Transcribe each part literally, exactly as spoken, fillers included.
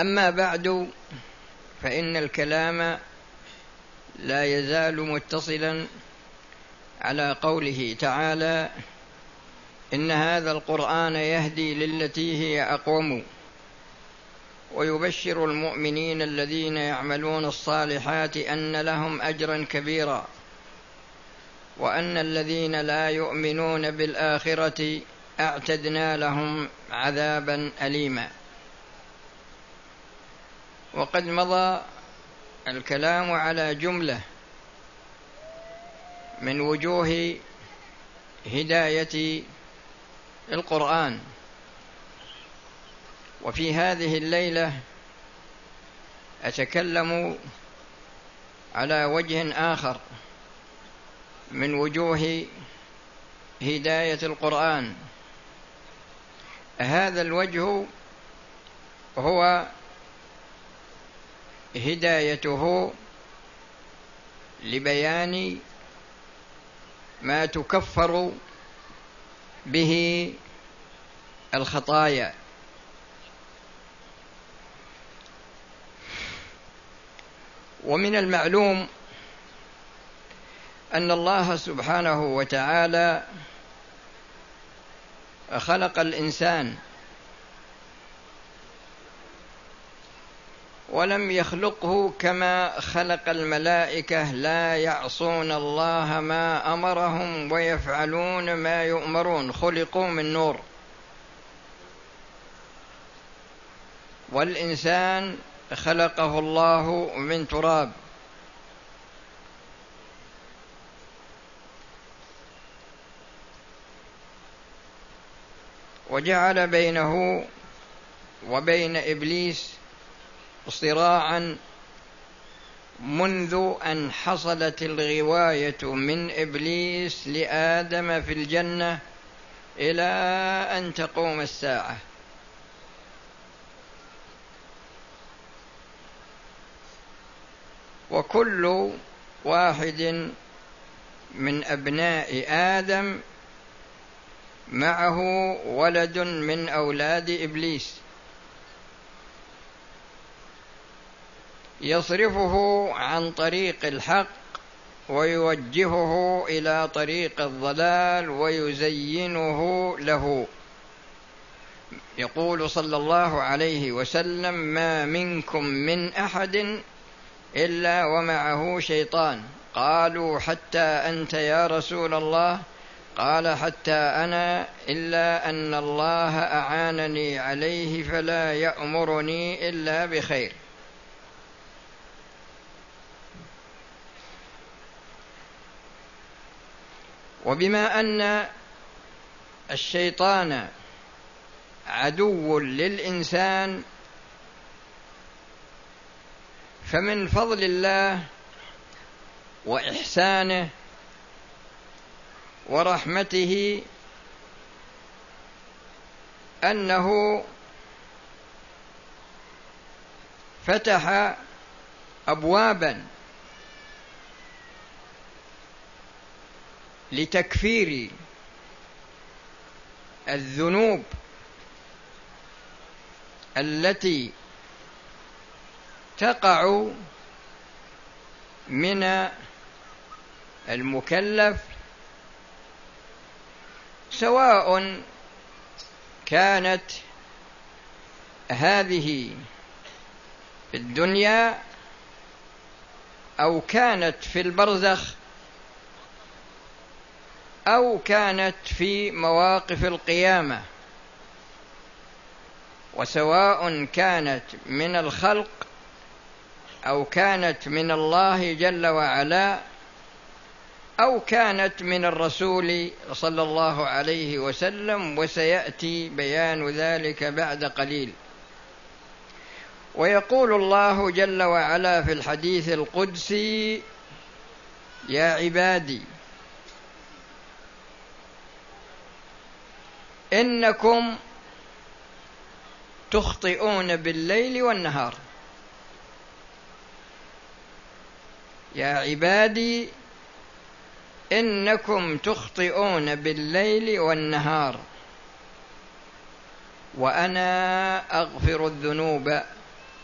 أما بعد، فإن الكلام لا يزال متصلا على قوله تعالى: إن هذا القرآن يهدي للتي هي أقوم ويبشر المؤمنين الذين يعملون الصالحات أن لهم أجرا كبيرا وأن الذين لا يؤمنون بالآخرة أعتدنا لهم عذابا أليما. وقد مضى الكلام على جملة من وجوه هداية القرآن، وفي هذه الليلة أتكلم على وجه آخر من وجوه هداية القرآن. هذا الوجه هو هدايته لبيان ما تكفر به الخطايا. ومن المعلوم أن الله سبحانه وتعالى خلق الإنسان ولم يخلقه كما خلق الملائكة لا يعصون الله ما أمرهم ويفعلون ما يؤمرون، خلقوا من نور، والإنسان خلقه الله من تراب. وجعل بينه وبين إبليس صراعا منذ أن حصلت الغواية من إبليس لآدم في الجنة إلى أن تقوم الساعة. وكل واحد من أبناء آدم معه ولد من أولاد إبليس يصرفه عن طريق الحق ويوجهه إلى طريق الضلال ويزينه له. يقول صلى الله عليه وسلم: ما منكم من أحد إلا ومعه شيطان. قالوا: حتى أنت يا رسول الله؟ قال: حتى أنا، إلا أن الله أعانني عليه فلا يأمرني إلا بخير. وبما أن الشيطان عدو للإنسان، فمن فضل الله وإحسانه ورحمته أنه فتح أبوابا لتكفير الذنوب التي تقع من المكلف، سواء كانت هذه في الدنيا أو كانت في البرزخ أو كانت في مواقف القيامة، وسواء كانت من الخلق أو كانت من الله جل وعلا أو كانت من الرسول صلى الله عليه وسلم، وسيأتي بيان ذلك بعد قليل. ويقول الله جل وعلا في الحديث القدسي: يا عبادي إنكم تخطئون بالليل والنهار. يا عبادي إنكم تخطئون بالليل والنهار وأنا أغفر الذنوب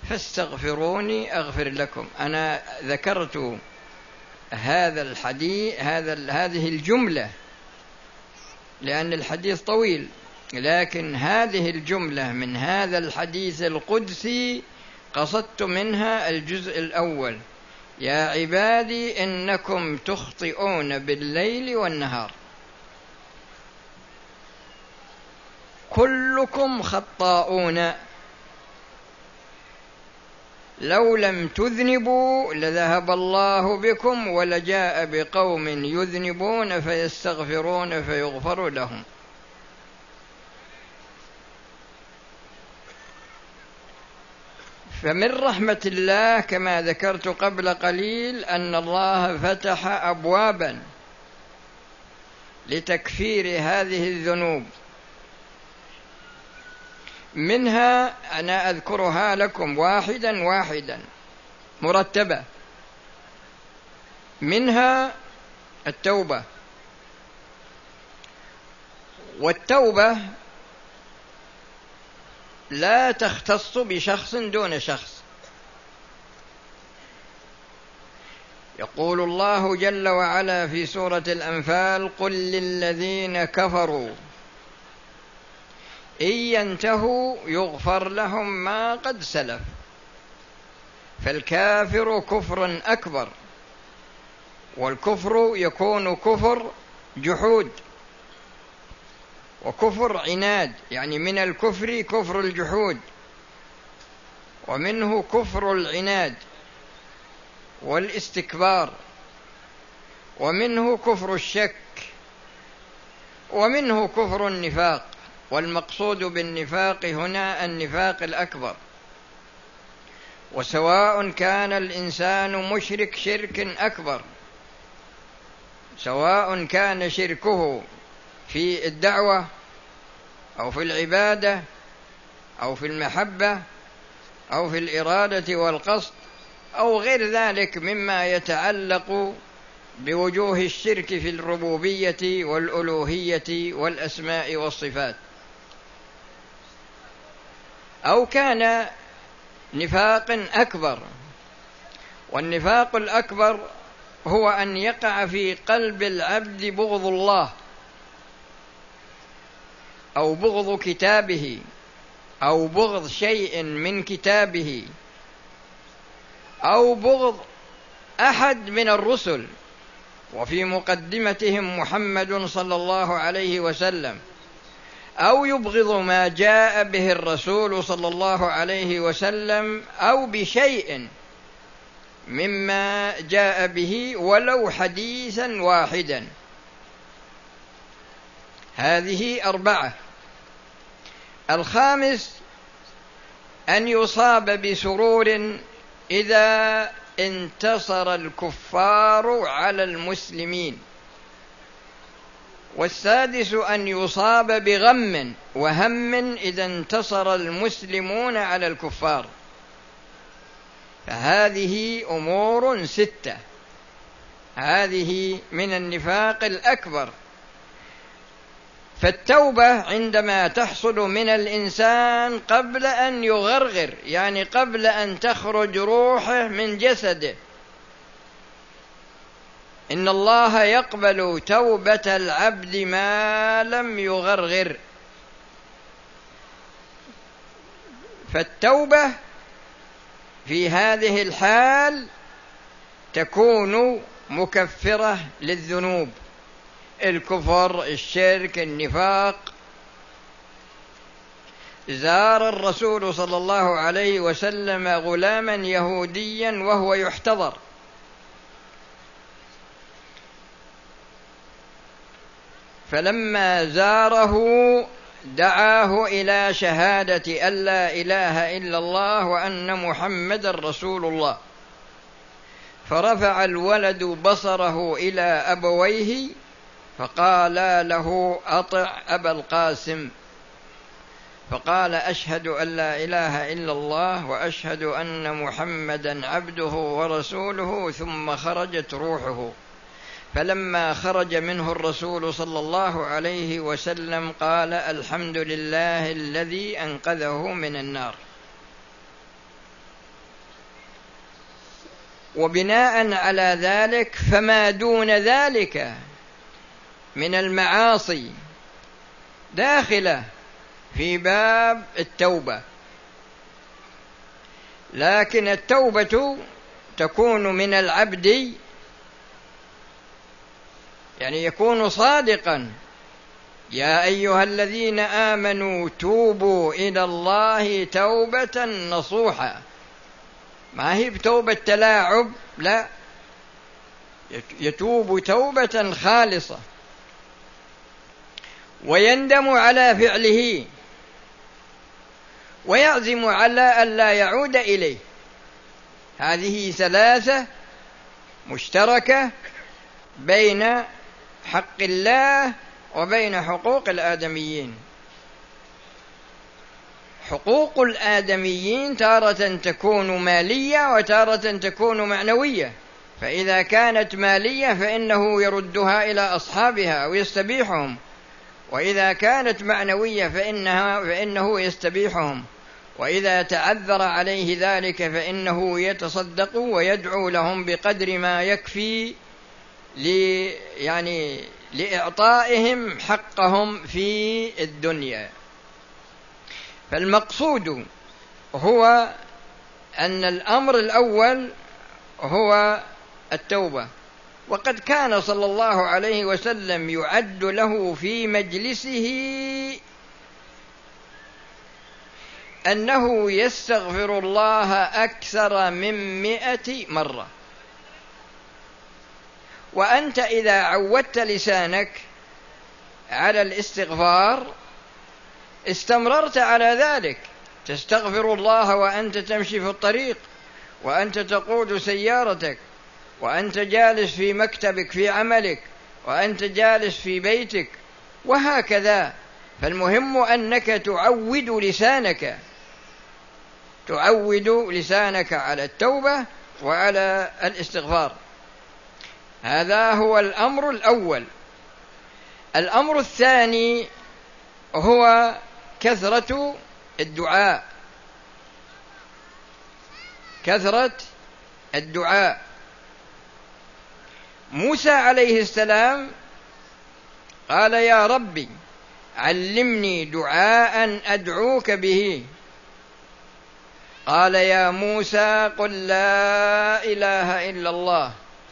فاستغفروني أغفر لكم. أنا ذكرت هذا الحديث هذا هذه الجملة لأن الحديث طويل، لكن هذه الجملة من هذا الحديث القدسي قصدت منها الجزء الأول: يا عبادي إنكم تخطئون بالليل والنهار، كلكم خطاؤون، لو لم تذنبوا لذهب الله بكم ولجاء بقوم يذنبون فيستغفرون فيغفر لهم. فمن رحمة الله كما ذكرت قبل قليل أن الله فتح أبوابا لتكفير هذه الذنوب، منها أنا أذكرها لكم واحدا واحدا مرتبة. منها التوبة، والتوبة لا تختص بشخص دون شخص. يقول الله جل وعلا في سورة الأنفال: قل للذين كفروا إن ينتهوا يغفر لهم ما قد سلف. فالكافر كفر أكبر، والكفر يكون كفر جحود وكفر عناد، يعني من الكفر كفر الجحود، ومنه كفر العناد والاستكبار، ومنه كفر الشك، ومنه كفر النفاق. والمقصود بالنفاق هنا النفاق الأكبر. وسواء كان الإنسان مشرك شرك أكبر، سواء كان شركه في الدعوة أو في العبادة أو في المحبة أو في الإرادة والقصد أو غير ذلك مما يتعلق بوجوه الشرك في الربوبية والألوهية والأسماء والصفات، أو كان نفاق أكبر. والنفاق الأكبر هو أن يقع في قلب العبد بغض الله أو بغض كتابه أو بغض شيء من كتابه أو بغض أحد من الرسل، وفي مقدمتهم محمد صلى الله عليه وسلم، أو يبغض ما جاء به الرسول صلى الله عليه وسلم أو بشيء مما جاء به ولو حديثا واحدا. هذه أربعة. الخامس أن يصاب بسرور إذا انتصر الكفار على المسلمين. والسادس أن يصاب بغم وهم إذا انتصر المسلمون على الكفار. فهذه أمور ستة، هذه من النفاق الأكبر. فالتوبة عندما تحصل من الإنسان قبل أن يغرغر، يعني قبل أن تخرج روحه من جسده. إن الله يقبل توبة العبد ما لم يغرغر. فالتوبة في هذه الحال تكون مكفرة للذنوب، الكفر، الشرك، النفاق. زار الرسول صلى الله عليه وسلم غلاما يهوديا وهو يحتضر، فلما زاره دعاه إلى شهادة أن لا إله إلا الله وأن محمد رسول الله. فرفع الولد بصره إلى أبويه فقالا له: أطع أبا القاسم. فقال: أشهد أن لا إله إلا الله وأشهد أن محمدا عبده ورسوله. ثم خرجت روحه. فلما خرج منه الرسول صلى الله عليه وسلم قال: الحمد لله الذي أنقذه من النار. وبناء على ذلك فما دون ذلك من المعاصي داخلة في باب التوبة، لكن التوبة تكون من العبد، يعني يكون صادقا: يا أيها الذين آمنوا توبوا إلى الله توبة نصوحا. ما هي بتوبة تلاعب، لا، يتوب توبة خالصة ويندم على فعله ويعزم على ألا يعود إليه. هذه ثلاثة مشتركة بين حق الله وبين حقوق الآدميين. حقوق الآدميين تارة تكون مالية وتارة تكون معنوية، فإذا كانت مالية فإنه يردها إلى أصحابها أو يستبيحهم، وإذا كانت معنوية فإنها فإنه يستبيحهم، وإذا تعذر عليه ذلك فإنه يتصدق ويدعو لهم بقدر ما يكفي لي يعني لإعطائهم حقهم في الدنيا. فالمقصود هو أن الأمر الأول هو التوبة، وقد كان صلى الله عليه وسلم يعد له في مجلسه أنه يستغفر الله أكثر من مئة مرة. وأنت إذا عودت لسانك على الاستغفار استمررت على ذلك، تستغفر الله وأنت تمشي في الطريق، وأنت تقود سيارتك، وأنت جالس في مكتبك في عملك، وأنت جالس في بيتك، وهكذا. فالمهم أنك تعود لسانك تعود لسانك على التوبة وعلى الاستغفار. هذا هو الأمر الأول. الأمر الثاني هو كثرة الدعاء، كثرة الدعاء. موسى عليه السلام قال: يا ربي علمني دعاء أدعوك به. قال: يا موسى قل لا إله إلا الله.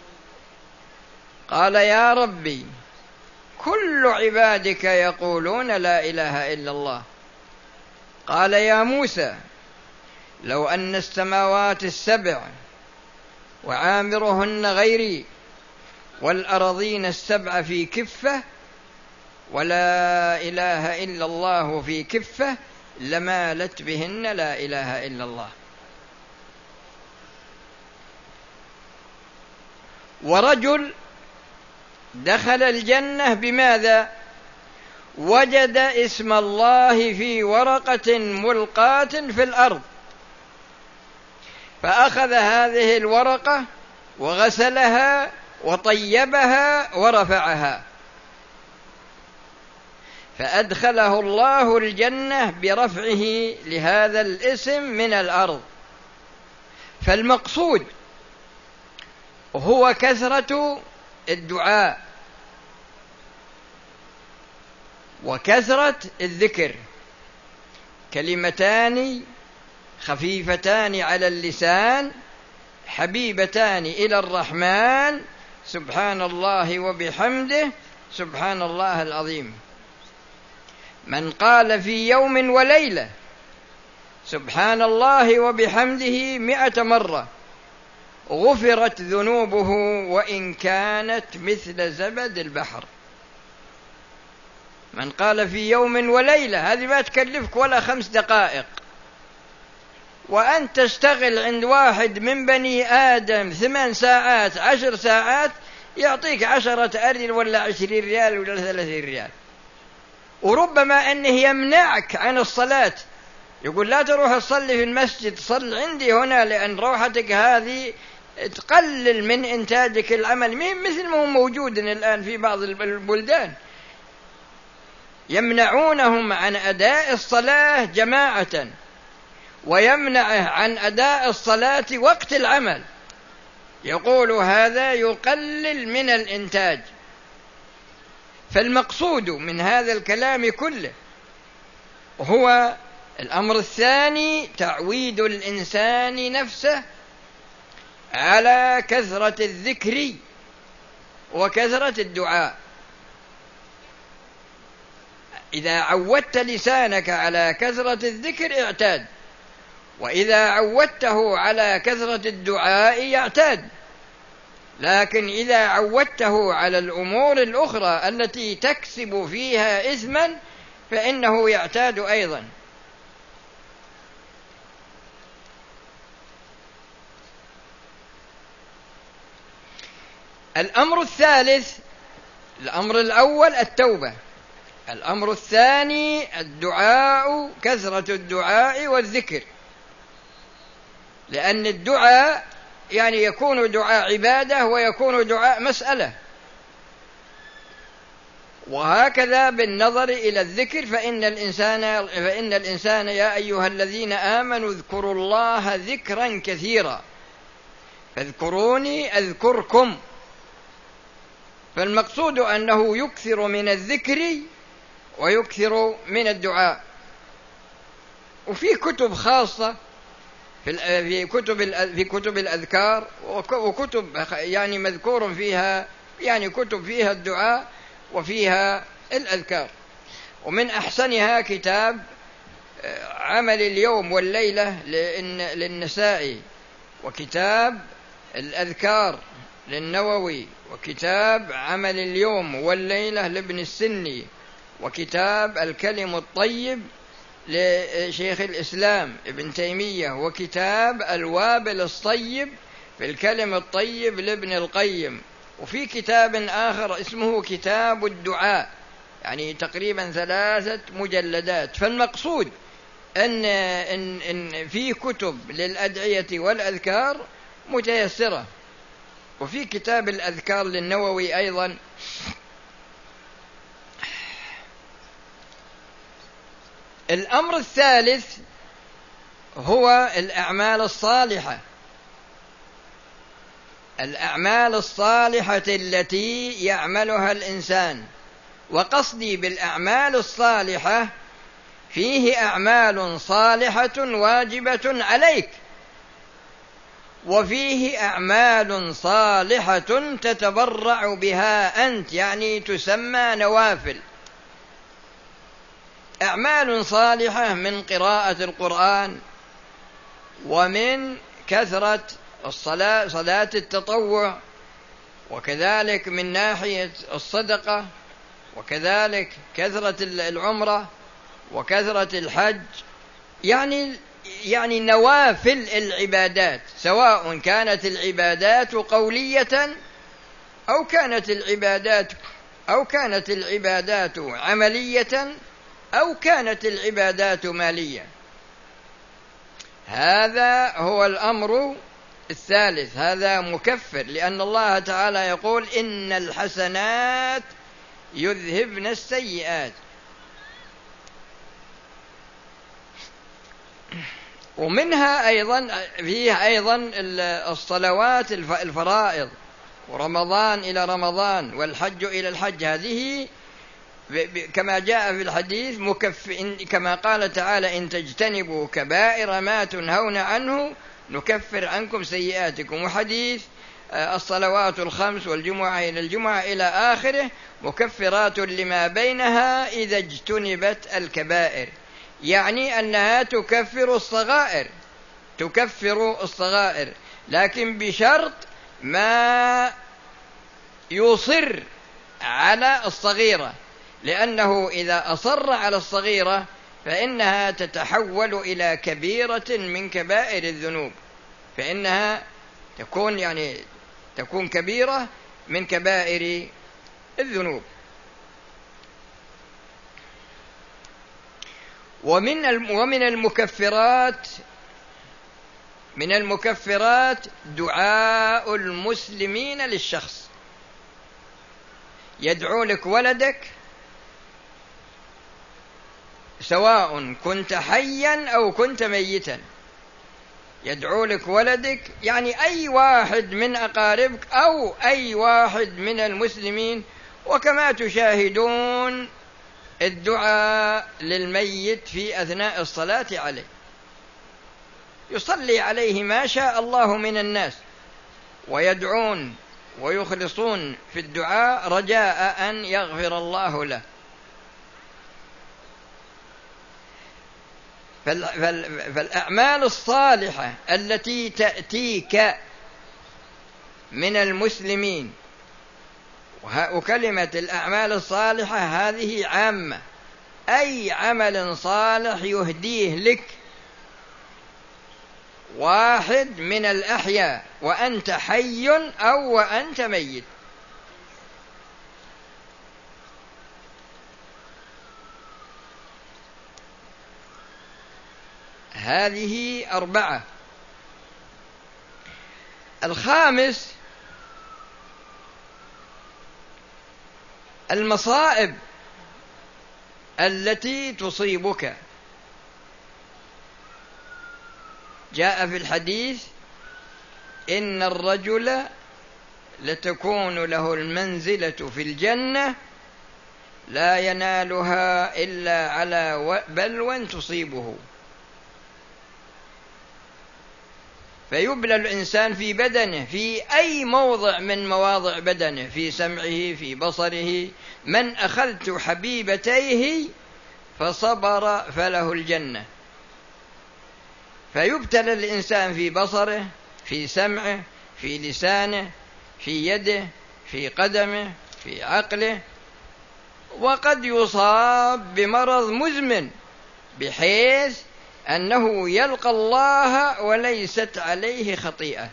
قال: يا ربي كل عبادك يقولون لا إله إلا الله. قال: يا موسى لو أن السماوات السبع وعامرهن غيري والأرضين السبع في كفة ولا إله إلا الله في كفة لمالت بهن لا إله إلا الله. ورجل دخل الجنة بماذا؟ وجد اسم الله في ورقة ملقاة في الأرض، فأخذ هذه الورقة وغسلها وطيبها ورفعها، فأدخله الله الجنة برفعه لهذا الاسم من الأرض. فالمقصود هو كثرة الدعاء وكثرة الذكر، كلمتان خفيفتان على اللسان حبيبتان إلى الرحمن، سبحان الله وبحمده سبحان الله العظيم. من قال في يوم وليلة سبحان الله وبحمده مئة مرة غفرت ذنوبه وإن كانت مثل زبد البحر. من قال في يوم وليلة، هذه ما تكلفك ولا خمس دقائق، وأن تشتغل عند واحد من بني آدم ثمان ساعات عشر ساعات يعطيك عشرة أريل ولا عشرين ريال ولا ثلاثين ريال، وربما أنه يمنعك عن الصلاة، يقول لا تروح تصلي في المسجد، صل عندي هنا، لأن روحتك هذه تقلل من إنتاجك العمل، مثل ما هو موجود الآن في بعض البلدان، يمنعونهم عن أداء الصلاة جماعة، ويمنعه عن أداء الصلاة وقت العمل، يقول هذا يقلل من الإنتاج. فالمقصود من هذا الكلام كله هو الأمر الثاني تعويد الإنسان نفسه على كثرة الذكر وكثرة الدعاء. إذا عودت لسانك على كثرة الذكر اعتاد، وإذا عودته على كثرة الدعاء يعتاد. لكن إذا عودته على الأمور الأخرى التي تكسب فيها إثما فإنه يعتاد أيضا. الأمر الثالث، الأمر الأول التوبة، الأمر الثاني الدعاء، كثرة الدعاء والذكر. لأن الدعاء يعني يكون دعاء عبادة ويكون دعاء مسألة، وهكذا بالنظر إلى الذكر. فإن الإنسان فإن الإنسان يا أيها الذين آمنوا اذكروا الله ذكرا كثيرا فاذكروني أذكركم. فالمقصود أنه يكثر من الذكر ويكثر من الدعاء. وفي كتب خاصة في كتب في كتب الأذكار، وكتب يعني مذكور فيها يعني كتب فيها الدعاء وفيها الأذكار. ومن أحسنها كتاب عمل اليوم والليلة للنسائي، وكتاب الأذكار للنووي، وكتاب عمل اليوم والليلة لابن السني، وكتاب الكلم الطيب لشيخ الإسلام ابن تيمية، وكتاب الوابل الصيب في الكلم الطيب لابن القيم. وفي كتاب آخر اسمه كتاب الدعاء، يعني تقريبا ثلاثة مجلدات. فالمقصود أن, إن, إن في كتب للأدعية والأذكار متيسرة. وفي كتاب الأذكار للنووي أيضا. الأمر الثالث هو الأعمال الصالحة، الأعمال الصالحة التي يعملها الإنسان. وقصدي بالأعمال الصالحة فيه أعمال صالحة واجبة عليك، وفيه أعمال صالحة تتبرع بها أنت، يعني تسمى نوافل. أعمال صالحة من قراءة القرآن، ومن كثرة الصلاة صلاة التطوع، وكذلك من ناحية الصدقة، وكذلك كثرة العمرة وكثرة الحج. يعني يعني نوافل العبادات، سواء كانت العبادات قولية أو كانت العبادات أو كانت العبادات عملية أو كانت العبادات مالية. هذا هو الأمر الثالث، هذا مكفر، لأن الله تعالى يقول إن الحسنات يذهبن السيئات. ومنها أيضا فيه أيضا الصلوات الفرائض، ورمضان إلى رمضان والحج إلى الحج. هذه كما جاء في الحديث مكفر، كما قال تعالى إن تجتنبوا كبائر ما تنهون عنه نكفر عنكم سيئاتكم. وحديث الصلوات الخمس والجمعة إلى الجمعة إلى آخره مكفرات لما بينها إذا اجتنبت الكبائر، يعني أنها تكفر الصغائر، تكفر الصغائر، لكن بشرط ما يصر على الصغيرة، لأنه إذا أصر على الصغيرة فإنها تتحول إلى كبيرة من كبائر الذنوب، فإنها تكون يعني تكون كبيرة من كبائر الذنوب. ومن ومن المكفرات من المكفرات دعاء المسلمين للشخص. يدعو لك ولدك سواء كنت حيا أو كنت ميتا، يدعو لك ولدك، يعني أي واحد من أقاربك أو أي واحد من المسلمين. وكما تشاهدون الدعاء للميت في أثناء الصلاة عليه، يصلي عليه ما شاء الله من الناس ويدعون ويخلصون في الدعاء رجاء أن يغفر الله له. فالأعمال الصالحة التي تأتيك من المسلمين، وكلمة الأعمال الصالحة هذه عامة، أي عمل صالح يهديه لك واحد من الأحياء وأنت حي أو وأنت ميت. هذه أربعة. الخامس المصائب التي تصيبك. جاء في الحديث إن الرجل لتكون له المنزلة في الجنة لا ينالها إلا على بلوى تصيبه، فيبلى الإنسان في بدنه، في أي موضع من مواضع بدنه، في سمعه، في بصره. من أخذت حبيبتيه فصبر فله الجنة. فيبتلى الإنسان في بصره، في سمعه، في لسانه، في يده، في قدمه، في عقله، وقد يصاب بمرض مزمن بحيث أنه يلقى الله وليست عليه خطيئة.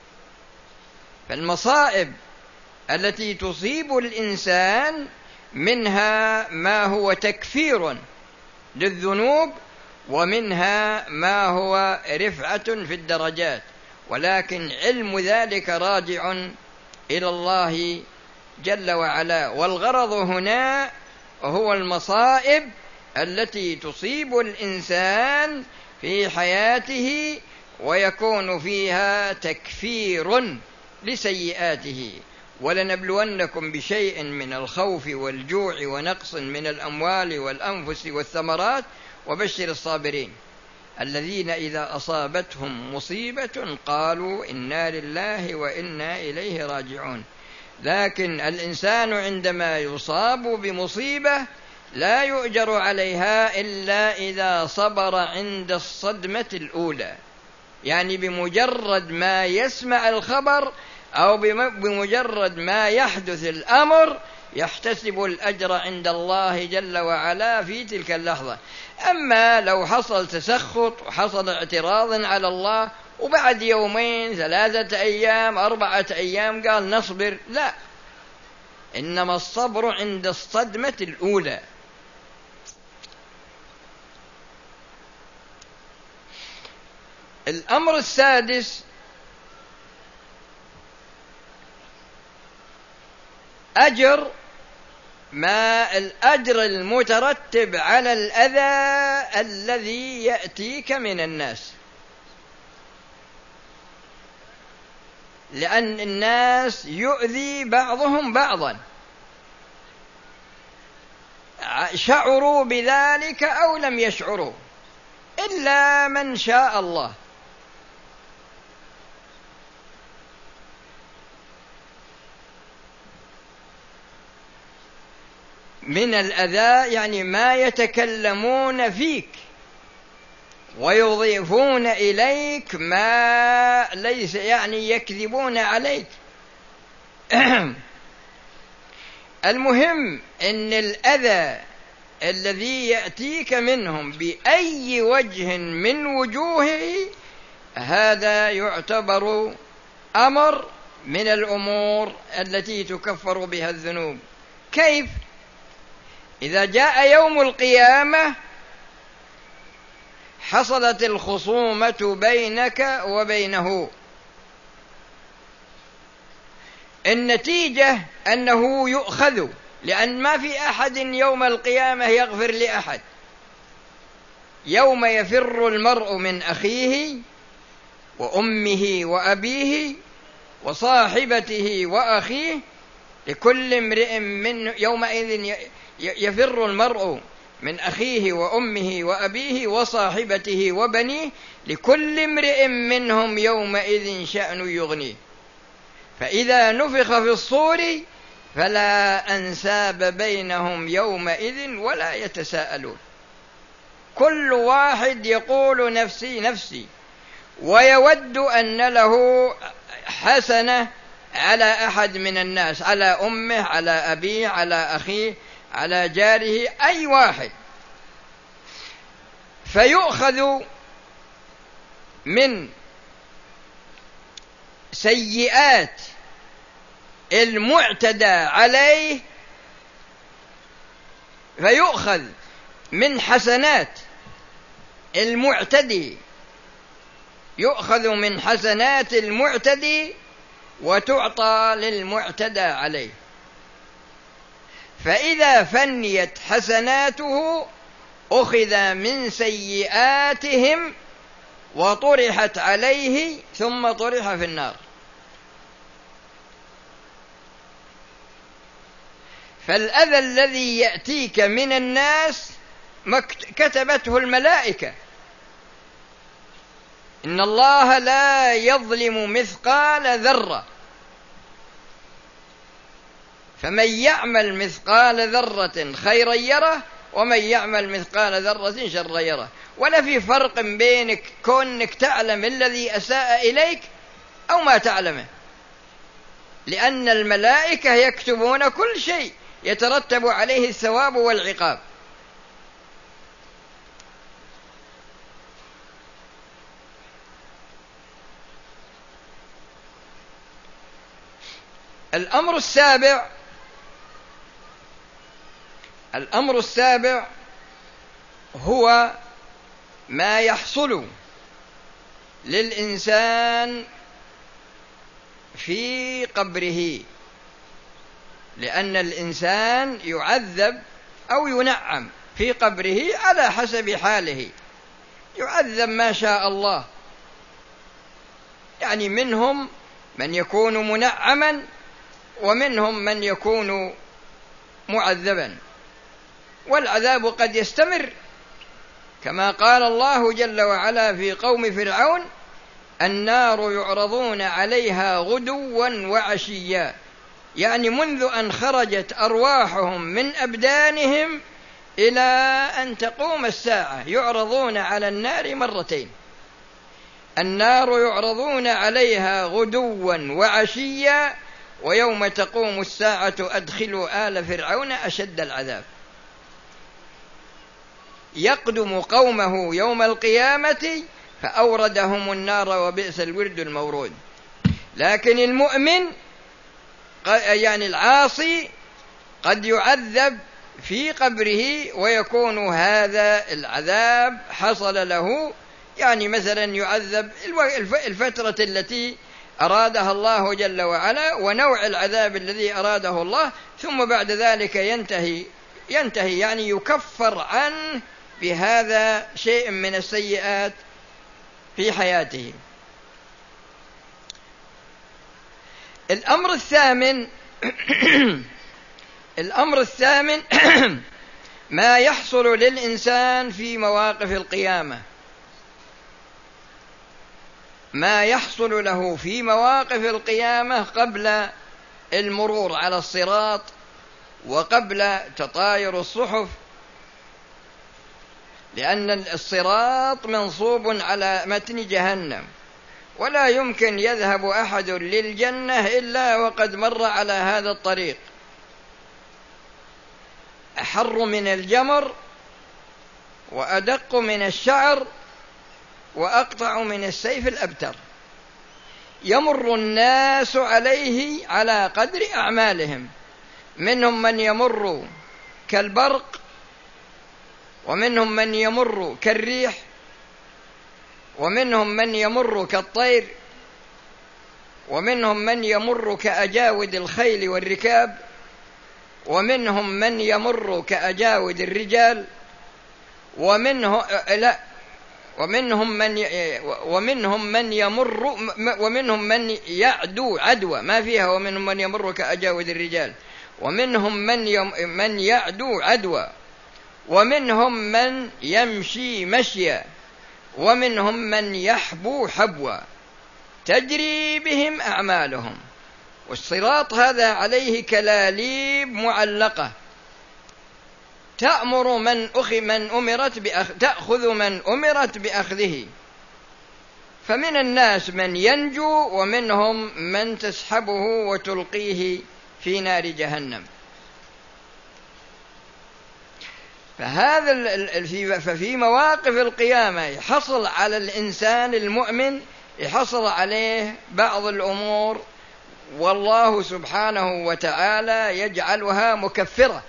فالمصائب التي تصيب الإنسان منها ما هو تكفير للذنوب، ومنها ما هو رفعة في الدرجات، ولكن علم ذلك راجع إلى الله جل وعلا. والغرض هنا هو المصائب التي تصيب الإنسان في حياته ويكون فيها تكفير لسيئاته. ولنبلونكم بشيء من الخوف والجوع ونقص من الأموال والأنفس والثمرات وبشر الصابرين الذين إذا أصابتهم مصيبة قالوا إنا لله وإنا إليه راجعون. لكن الإنسان عندما يصاب بمصيبة لا يؤجر عليها إلا إذا صبر عند الصدمة الأولى، يعني بمجرد ما يسمع الخبر أو بمجرد ما يحدث الأمر يحتسب الأجر عند الله جل وعلا في تلك اللحظة. أما لو حصل تسخط وحصل اعتراض على الله وبعد يومين ثلاثة أيام أربعة أيام قال نصبر، لا، إنما الصبر عند الصدمة الأولى. الأمر السادس أجر ما الأجر المترتب على الأذى الذي يأتيك من الناس، لأن الناس يؤذي بعضهم بعضا، شعروا بذلك أو لم يشعروا، إلا من شاء الله. من الأذى يعني ما يتكلمون فيك ويضيفون إليك ما ليس، يعني يكذبون عليك. المهم أن الأذى الذي يأتيك منهم بأي وجه من وجوهه هذا يعتبر أمر من الأمور التي تكفر بها الذنوب. كيف؟ إذا جاء يوم القيامة حصلت الخصومة بينك وبينه، النتيجة أنه يؤخذ، لأن ما في أحد يوم القيامة يغفر لأحد. يوم يفر المرء من أخيه وأمه وأبيه وصاحبته وأخيه لكل امرئ من يومئذ يفر المرء من أخيه وأمه وأبيه وصاحبته وبنيه لكل امرئ منهم يومئذ شأن يغنيه فإذا نفخ في الصور فلا أنساب بينهم يومئذ ولا يتساءلون كل واحد يقول نفسي نفسي ويود أن له حسنة على أحد من الناس، على أمه، على أبيه، على أخيه، على جاره، أي واحد، فيؤخذ من سيئات المعتدى عليه فيؤخذ من حسنات المعتدي يؤخذ من حسنات المعتدي وتعطى للمعتدى عليه، فإذا فنيت حسناته أخذ من سيئاتهم وطرحت عليه ثم طرح في النار. فالأذى الذي يأتيك من الناس كتبته الملائكة، إن الله لا يظلم مثقال ذرة، فمن يعمل مثقال ذرة خيرا يره ومن يعمل مثقال ذرة شرا يره. ولا في فرق بينك كونك تعلم الذي أساء إليك أو ما تعلمه، لأن الملائكة يكتبون كل شيء يترتب عليه الثواب والعقاب. الأمر السابع الأمر السابع هو ما يحصل للإنسان في قبره، لأن الإنسان يعذب أو ينعم في قبره على حسب حاله، يعذب ما شاء الله، يعني منهم من يكون منعما ومنهم من يكون معذبا، والعذاب قد يستمر كما قال الله جل وعلا في قوم فرعون: النار يعرضون عليها غدوا وعشيا، يعني منذ أن خرجت أرواحهم من أبدانهم إلى أن تقوم الساعة يعرضون على النار مرتين. النار يعرضون عليها غدوا وعشيا ويوم تقوم الساعة أدخلوا آل فرعون أشد العذاب. يقدم قومه يوم القيامة فأوردهم النار وبئس الورد المورود. لكن المؤمن يعني العاصي قد يعذب في قبره ويكون هذا العذاب حصل له، يعني مثلا يعذب الفترة التي أرادها الله جل وعلا ونوع العذاب الذي أراده الله، ثم بعد ذلك ينتهي ينتهي يعني يكفر عنه بهذا شيء من السيئات في حياته. الأمر الثامن الأمر الثامن ما يحصل للإنسان في مواقف القيامة، ما يحصل له في مواقف القيامة قبل المرور على الصراط وقبل تطاير الصحف، لأن الصراط منصوب على متن جهنم، ولا يمكن يذهب أحد للجنة إلا وقد مر على هذا الطريق، أحر من الجمر وأدق من الشعر وأقطع من السيف الأبتر. يمر الناس عليه على قدر أعمالهم، منهم من يمر كالبرق، ومنهم من يمر كالريح، ومنهم من يمر كالطير، ومنهم من يمر كأجاود الخيل والركاب، ومنهم من يمر كأجاود الرجال، ومنه لا ومنهم من ي... ومنهم من يمر ومنهم من يعدو عدوى ما فيها، ومنهم من يمر كأجاود الرجال، ومنهم من يم... من يعدو عدوى، ومنهم من يمشي مشيا، ومنهم من يحبو حبوا تجري بهم أعمالهم. والصراط هذا عليه كلاليب معلقة تأمر من أخ من أمرت بأخ... تأخذ من أمرت بأخذه. فمن الناس من ينجو، ومنهم من تسحبه وتلقيه في نار جهنم. فهذا ال... ففي مواقف القيامة يحصل على الإنسان المؤمن يحصل عليه بعض الأمور، والله سبحانه وتعالى يجعلها مكفرة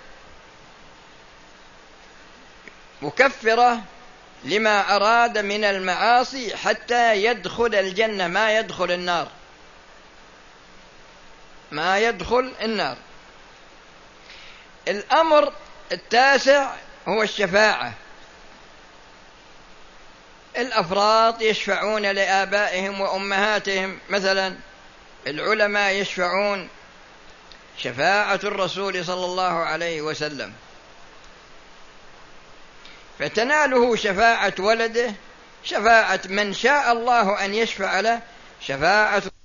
مكفرة لما أراد من المعاصي حتى يدخل الجنة، ما يدخل النار ما يدخل النار. الأمر التاسع هو الشفاعة. الأفراد يشفعون لآبائهم وأمهاتهم، مثلا العلماء يشفعون، شفاعة الرسول صلى الله عليه وسلم، فتناله شفاعة ولده، شفاعة من شاء الله أن يشفع له، شفاعة